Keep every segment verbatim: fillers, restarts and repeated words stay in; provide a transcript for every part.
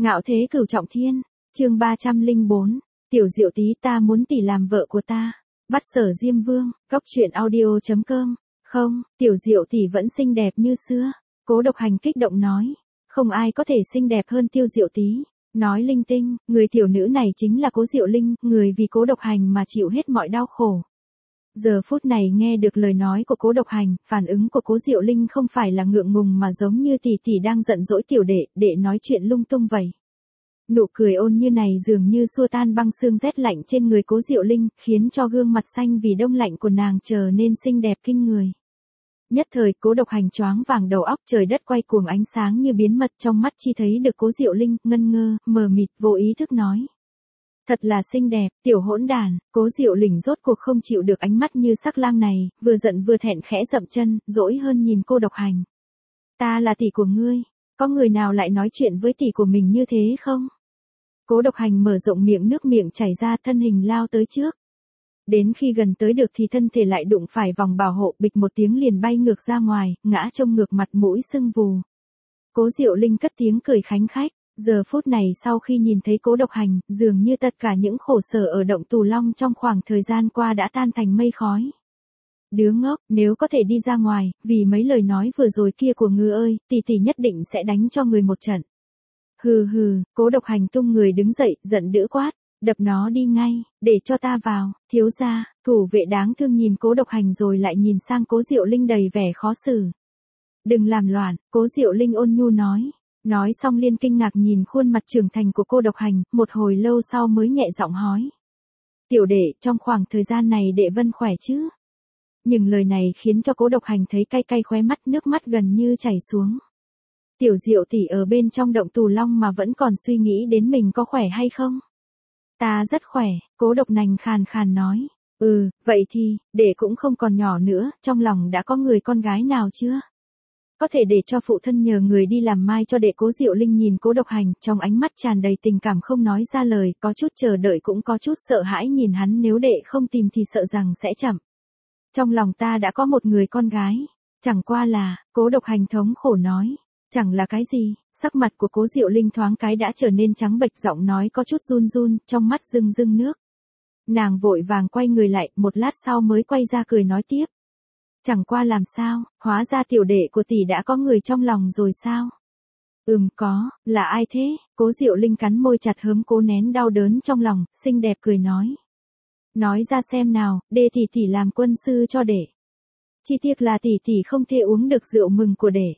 Ngạo thế cửu trọng thiên, chương ba trăm lẻ bốn, tiểu Diệu tí ta muốn tỷ làm vợ của ta. Bắt Sở Diêm Vương, Cóc Truyện Audio chấm com. Không, tiểu Diệu tỷ vẫn xinh đẹp như xưa. Cố Độc Hành kích động nói. Không ai có thể xinh đẹp hơn tiêu Diệu tí. Nói linh tinh, người tiểu nữ này chính là Cố Diệu Linh, người vì Cố Độc Hành mà chịu hết mọi đau khổ. Giờ phút này nghe được lời nói của Cố Độc Hành, phản ứng của Cố Diệu Linh không phải là ngượng ngùng mà giống như tỷ tỷ đang giận dỗi tiểu đệ, đệ nói chuyện lung tung vậy. Nụ cười ôn như này dường như xua tan băng xương rét lạnh trên người Cố Diệu Linh, khiến cho gương mặt xanh vì đông lạnh của nàng trở nên xinh đẹp kinh người. Nhất thời Cố Độc Hành choáng vàng đầu óc, trời đất quay cuồng, ánh sáng như biến mất, trong mắt chi thấy được Cố Diệu Linh, ngân ngơ, mờ mịt, vô ý thức nói. Thật là xinh đẹp, tiểu hỗn đàn. Cố Diệu Linh rốt cuộc không chịu được ánh mắt như sắc lam này, vừa giận vừa thẹn khẽ dậm chân, dỗi hơn nhìn Cố Độc Hành. Ta là tỷ của ngươi, có người nào lại nói chuyện với tỷ của mình như thế không? Cố Độc Hành mở rộng miệng, nước miệng chảy ra, thân hình lao tới trước. Đến khi gần tới được thì thân thể lại đụng phải vòng bảo hộ, bịch một tiếng liền bay ngược ra ngoài, ngã trông ngược, mặt mũi sưng vù. Cố Diệu Linh cất tiếng cười khánh khách. Giờ phút này sau khi nhìn thấy Cố Độc Hành, dường như tất cả những khổ sở ở động Tù Long trong khoảng thời gian qua đã tan thành mây khói. Đứa ngốc, nếu có thể đi ra ngoài, vì mấy lời nói vừa rồi kia của ngươi ơi, tỷ tỷ nhất định sẽ đánh cho người một trận. Hừ hừ, Cố Độc Hành tung người đứng dậy, giận dữ quát, đập nó đi ngay, để cho ta vào. Thiếu gia. Thủ vệ đáng thương nhìn Cố Độc Hành rồi lại nhìn sang Cố Diệu Linh đầy vẻ khó xử. Đừng làm loạn, Cố Diệu Linh ôn nhu nói. Nói xong liên kinh ngạc nhìn khuôn mặt trưởng thành của Cố Độc Hành, một hồi lâu sau mới nhẹ giọng hỏi. Tiểu đệ, trong khoảng thời gian này đệ Vân khỏe chứ? Nhưng lời này khiến cho Cố Độc Hành thấy cay cay khóe mắt, nước mắt gần như chảy xuống. Tiểu Diệu tỷ ở bên trong động Tù Long mà vẫn còn suy nghĩ đến mình có khỏe hay không? Ta rất khỏe, Cố Độc Hành khàn khàn nói. Ừ, vậy thì, đệ cũng không còn nhỏ nữa, trong lòng đã có người con gái nào chưa? Có thể để cho phụ thân nhờ người đi làm mai cho đệ. Cố Diệu Linh nhìn Cố Độc Hành, trong ánh mắt tràn đầy tình cảm không nói ra lời, có chút chờ đợi cũng có chút sợ hãi nhìn hắn, nếu đệ không tìm thì sợ rằng sẽ chậm. Trong lòng ta đã có một người con gái, chẳng qua là, Cố Độc Hành thống khổ nói, chẳng là cái gì. Sắc mặt của Cố Diệu Linh thoáng cái đã trở nên trắng bệch, giọng nói có chút run run, trong mắt rưng rưng nước. Nàng vội vàng quay người lại, một lát sau mới quay ra cười nói tiếp. Chẳng qua làm sao, hóa ra tiểu đệ của tỷ đã có người trong lòng rồi sao? Ừm có, là ai thế? Cố Diệu Linh cắn môi chặt hớm cố nén đau đớn trong lòng, xinh đẹp cười nói. Nói ra xem nào, để tỷ tỷ làm quân sư cho đệ. Chi tiết là tỷ tỷ không thể uống được rượu mừng của đệ.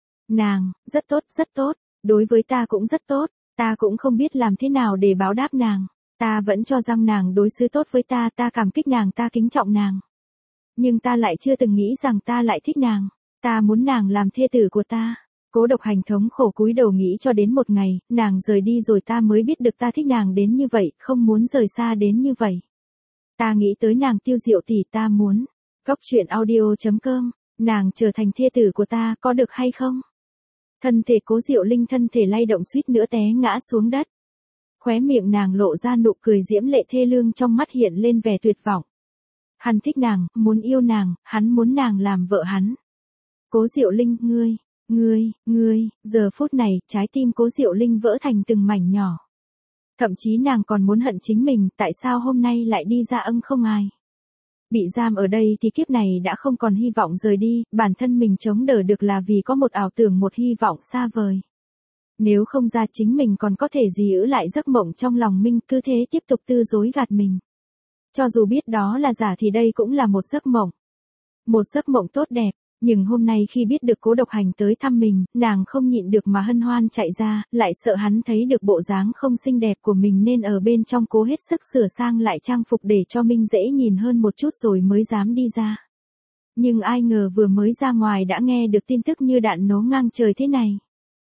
Nàng, rất tốt, rất tốt, đối với ta cũng rất tốt, ta cũng không biết làm thế nào để báo đáp nàng. Ta vẫn cho rằng nàng đối xử tốt với ta, ta cảm kích nàng, ta kính trọng nàng. Nhưng ta lại chưa từng nghĩ rằng ta lại thích nàng. Ta muốn nàng làm thê tử của ta. Cố Độc Hành thống khổ cúi đầu nghĩ cho đến một ngày, nàng rời đi rồi ta mới biết được ta thích nàng đến như vậy, không muốn rời xa đến như vậy. Ta nghĩ tới nàng Tiêu Diệu tỷ, ta muốn. Cóc Truyện Audio chấm com. Nàng trở thành thê tử của ta, có được hay không? Thân thể Cố Diệu Linh thân thể lay động suýt nữa té ngã xuống đất. Khóe miệng nàng lộ ra nụ cười diễm lệ thê lương, trong mắt hiện lên vẻ tuyệt vọng. Hắn thích nàng, muốn yêu nàng, hắn muốn nàng làm vợ hắn. Cố Diệu Linh, ngươi, ngươi, ngươi, giờ phút này, trái tim Cố Diệu Linh vỡ thành từng mảnh nhỏ. Thậm chí nàng còn muốn hận chính mình, tại sao hôm nay lại đi ra ân không ai. Bị giam ở đây thì kiếp này đã không còn hy vọng rời đi, bản thân mình chống đỡ được là vì có một ảo tưởng, một hy vọng xa vời. Nếu không ra chính mình còn có thể gì giữ lại giấc mộng trong lòng mình, cứ thế tiếp tục tư dối gạt mình. Cho dù biết đó là giả thì đây cũng là một giấc mộng. Một giấc mộng tốt đẹp, nhưng hôm nay khi biết được Cố Độc Hành tới thăm mình, nàng không nhịn được mà hân hoan chạy ra, lại sợ hắn thấy được bộ dáng không xinh đẹp của mình nên ở bên trong cố hết sức sửa sang lại trang phục để cho mình dễ nhìn hơn một chút rồi mới dám đi ra. Nhưng ai ngờ vừa mới ra ngoài đã nghe được tin tức như đạn nổ ngang trời thế này.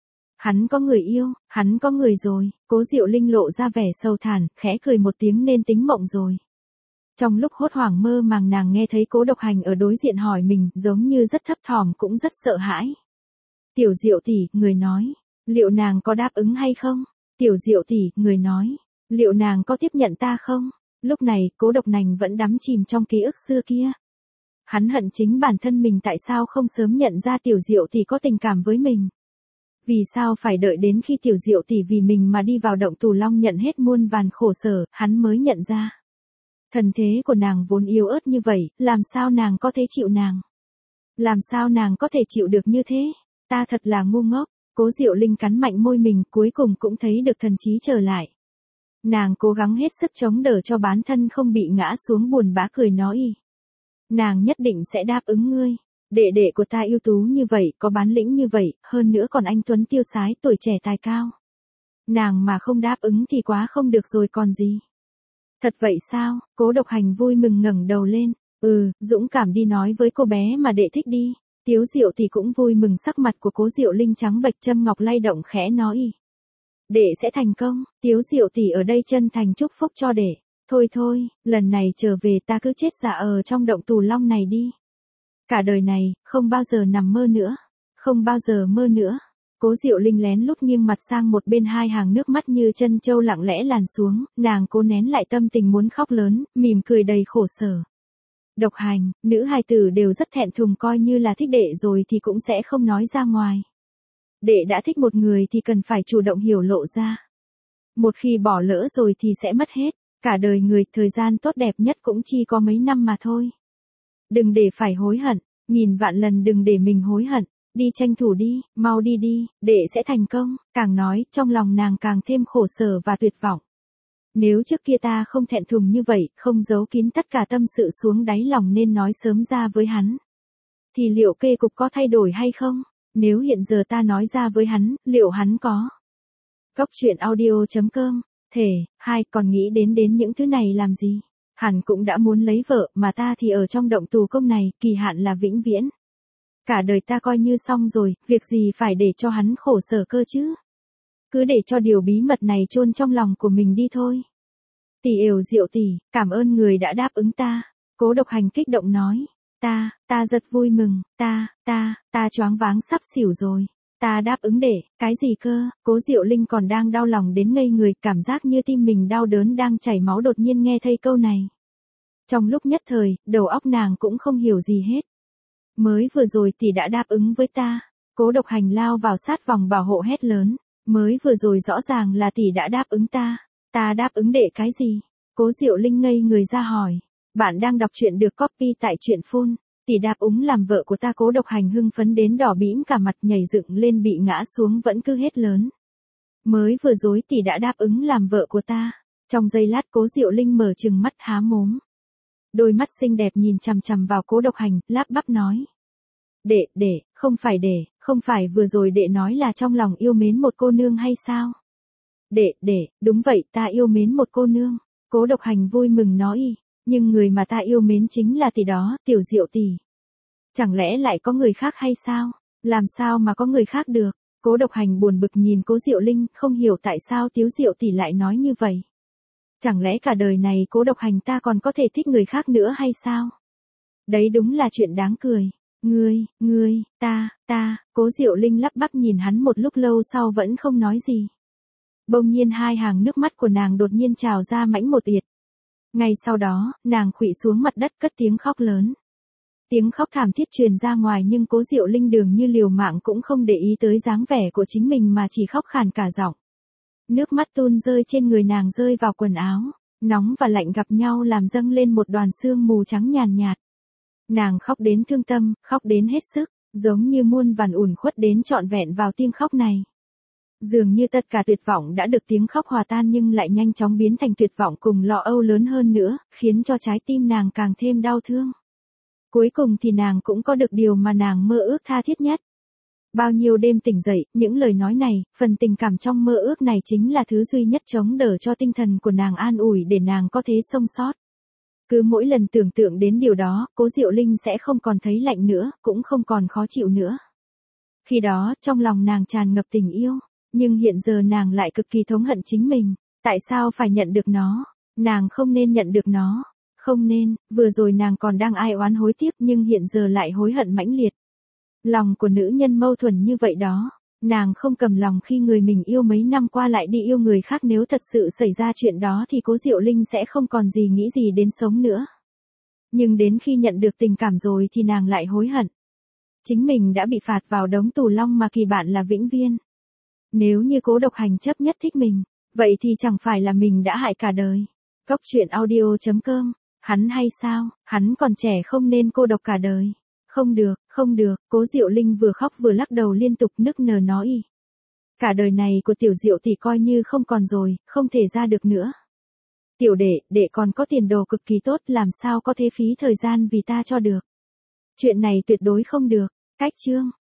Hắn có người yêu, hắn có người rồi. Cố Diệu Linh lộ ra vẻ sầu thản, khẽ cười một tiếng nên tính mộng rồi. Trong lúc hốt hoảng mơ màng nàng nghe thấy Cố Độc Hành ở đối diện hỏi mình, giống như rất thấp thỏm cũng rất sợ hãi. Tiểu Diệu tỷ, người nói, liệu nàng có đáp ứng hay không? Tiểu Diệu tỷ, người nói, liệu nàng có tiếp nhận ta không? Lúc này, Cố Độc Hành vẫn đắm chìm trong ký ức xưa kia. Hắn hận chính bản thân mình tại sao không sớm nhận ra Tiểu Diệu tỷ có tình cảm với mình. Vì sao phải đợi đến khi tiểu diệu tỷ vì mình mà đi vào động tù long nhận hết muôn vàn khổ sở, hắn mới nhận ra. Thần thế của nàng vốn yếu ớt như vậy, làm sao nàng có thể chịu nàng? Làm sao nàng có thể chịu được như thế? Ta thật là ngu ngốc. Cố Diệu Linh cắn mạnh môi mình, cuối cùng cũng thấy được thần trí trở lại. Nàng cố gắng hết sức chống đỡ cho bản thân không bị ngã xuống, buồn bã cười nói. Nàng nhất định sẽ đáp ứng ngươi. Đệ đệ của ta ưu tú như vậy, có bản lĩnh như vậy, hơn nữa còn anh tuấn tiêu sái, tuổi trẻ tài cao. Nàng mà không đáp ứng thì quá không được rồi còn gì. Thật vậy sao? Cố Độc Hành vui mừng ngẩng đầu lên. Ừ, dũng cảm đi nói với cô bé mà đệ thích đi. Tiếu Diệu thì cũng vui mừng, sắc mặt của Cố Diệu Linh trắng bệch, châm ngọc lay động khẽ nói. Đệ sẽ thành công. Tiếu Diệu tỷ ở đây chân thành chúc phúc cho đệ. Thôi thôi, lần này trở về ta cứ chết dạ ở trong động tù long này đi. Cả đời này, không bao giờ nằm mơ nữa. Không bao giờ mơ nữa. Cố Diệu Linh lén lút nghiêng mặt sang một bên, hai hàng nước mắt như chân châu lặng lẽ làn xuống, nàng cố nén lại tâm tình muốn khóc lớn, mỉm cười đầy khổ sở. Độc Hành, nữ hài tử đều rất thẹn thùng, coi như là thích đệ rồi thì cũng sẽ không nói ra ngoài. Đệ đã thích một người thì cần phải chủ động hiểu lộ ra. Một khi bỏ lỡ rồi thì sẽ mất hết, cả đời người, thời gian tốt đẹp nhất cũng chỉ có mấy năm mà thôi. Đừng để phải hối hận, nghìn vạn lần đừng để mình hối hận, đi tranh thủ đi, mau đi đi, đệ sẽ thành công. Càng nói, trong lòng nàng càng thêm khổ sở và tuyệt vọng. Nếu trước kia ta không thẹn thùng như vậy, không giấu kín tất cả tâm sự xuống đáy lòng nên nói sớm ra với hắn, thì liệu kê cục có thay đổi hay không? Nếu hiện giờ ta nói ra với hắn, liệu hắn có? Cốc truyện audio chấm com. Thể, hai, còn nghĩ đến đến những thứ này làm gì? Hắn cũng đã muốn lấy vợ, mà ta thì ở trong động tù công này, kỳ hạn là vĩnh viễn. Cả đời ta coi như xong rồi, việc gì phải để cho hắn khổ sở cơ chứ? Cứ để cho điều bí mật này chôn trong lòng của mình đi thôi. Tỷ Yểu Diệu tỷ, cảm ơn người đã đáp ứng ta. Cố Độc Hành kích động nói. Ta, ta rất vui mừng, ta, ta, ta choáng váng sắp xỉu rồi. Ta đáp ứng để, cái gì cơ? Cố Diệu Linh còn đang đau lòng đến ngây người, cảm giác như tim mình đau đớn đang chảy máu, đột nhiên nghe thấy câu này. Trong lúc nhất thời, đầu óc nàng cũng không hiểu gì hết. Mới vừa rồi tỷ đã đáp ứng với ta. Cố Độc Hành lao vào sát vòng bảo hộ hét lớn. Mới vừa rồi rõ ràng là tỷ đã đáp ứng ta. Ta đáp ứng để cái gì? Cố Diệu Linh ngây người ra hỏi. Bạn đang đọc truyện được copy tại truyện phone. Tỷ đáp ứng làm vợ của ta. Cố Độc Hành hưng phấn đến đỏ bĩm cả mặt, nhảy dựng lên bị ngã xuống vẫn cứ hét lớn. Mới vừa rồi tỷ đã đáp ứng làm vợ của ta. Trong giây lát Cố Diệu Linh mở trừng mắt há mồm. Đôi mắt xinh đẹp nhìn chằm chằm vào Cố Độc Hành, lắp bắp nói. Đệ, đệ, không phải đệ, không phải vừa rồi đệ nói là trong lòng yêu mến một cô nương hay sao? Đệ, đệ, đúng vậy, ta yêu mến một cô nương. Cố Độc Hành vui mừng nói. Nhưng người mà ta yêu mến chính là tỷ đó, Tiểu Diệu tỷ. Chẳng lẽ lại có người khác hay sao? Làm sao mà có người khác được? Cố Độc Hành buồn bực nhìn Cố Diệu Linh, không hiểu tại sao Tiếu Diệu tỷ lại nói như vậy. Chẳng lẽ cả đời này Cố Độc Hành ta còn có thể thích người khác nữa hay sao? Đấy đúng là chuyện đáng cười. Ngươi, ngươi, ta, ta, Cố Diệu Linh lắp bắp nhìn hắn một lúc lâu sau vẫn không nói gì. Bỗng nhiên hai hàng nước mắt của nàng đột nhiên trào ra mãnh một yệt. Ngay sau đó, nàng khuỵu xuống mặt đất cất tiếng khóc lớn. Tiếng khóc thảm thiết truyền ra ngoài, nhưng Cố Diệu Linh dường như liều mạng cũng không để ý tới dáng vẻ của chính mình mà chỉ khóc khàn cả giọng. Nước mắt tuôn rơi trên người nàng, rơi vào quần áo, nóng và lạnh gặp nhau làm dâng lên một đoàn sương mù trắng nhàn nhạt. Nàng khóc đến thương tâm, khóc đến hết sức, giống như muôn vàn uẩn khuất đến trọn vẹn vào tiếng khóc này. Dường như tất cả tuyệt vọng đã được tiếng khóc hòa tan, nhưng lại nhanh chóng biến thành tuyệt vọng cùng lo âu lớn hơn nữa, khiến cho trái tim nàng càng thêm đau thương. Cuối cùng thì nàng cũng có được điều mà nàng mơ ước tha thiết nhất. Bao nhiêu đêm tỉnh dậy, những lời nói này, phần tình cảm trong mơ ước này chính là thứ duy nhất chống đỡ cho tinh thần của nàng, an ủi để nàng có thể sống sót. Cứ mỗi lần tưởng tượng đến điều đó, Cố Diệu Linh sẽ không còn thấy lạnh nữa, cũng không còn khó chịu nữa. Khi đó, trong lòng nàng tràn ngập tình yêu, nhưng hiện giờ nàng lại cực kỳ thống hận chính mình. Tại sao phải nhận được nó? Nàng không nên nhận được nó. Không nên, vừa rồi nàng còn đang ai oán hối tiếc, nhưng hiện giờ lại hối hận mãnh liệt. Lòng của nữ nhân mâu thuẫn như vậy đó. Nàng không cầm lòng khi người mình yêu mấy năm qua lại đi yêu người khác, nếu thật sự xảy ra chuyện đó thì Cố Diệu Linh sẽ không còn gì nghĩ gì đến sống nữa. Nhưng đến khi nhận được tình cảm rồi thì nàng lại hối hận. Chính mình đã bị phạt vào đống tù long mà kỳ bạn là vĩnh viên. Nếu như Cố Độc Hành chấp nhất thích mình, vậy thì chẳng phải là mình đã hại cả đời. Cốc truyện audio chấm com, hắn hay sao, hắn còn trẻ không nên cô độc cả đời. Không được, không được, Cố Diệu Linh vừa khóc vừa lắc đầu liên tục nức nở nói. Cả đời này của tiểu Diệu tỷ coi như không còn rồi, không thể ra được nữa. Tiểu đệ, đệ còn có tiền đồ cực kỳ tốt, làm sao có thể phí thời gian vì ta cho được. Chuyện này tuyệt đối không được. Cách chương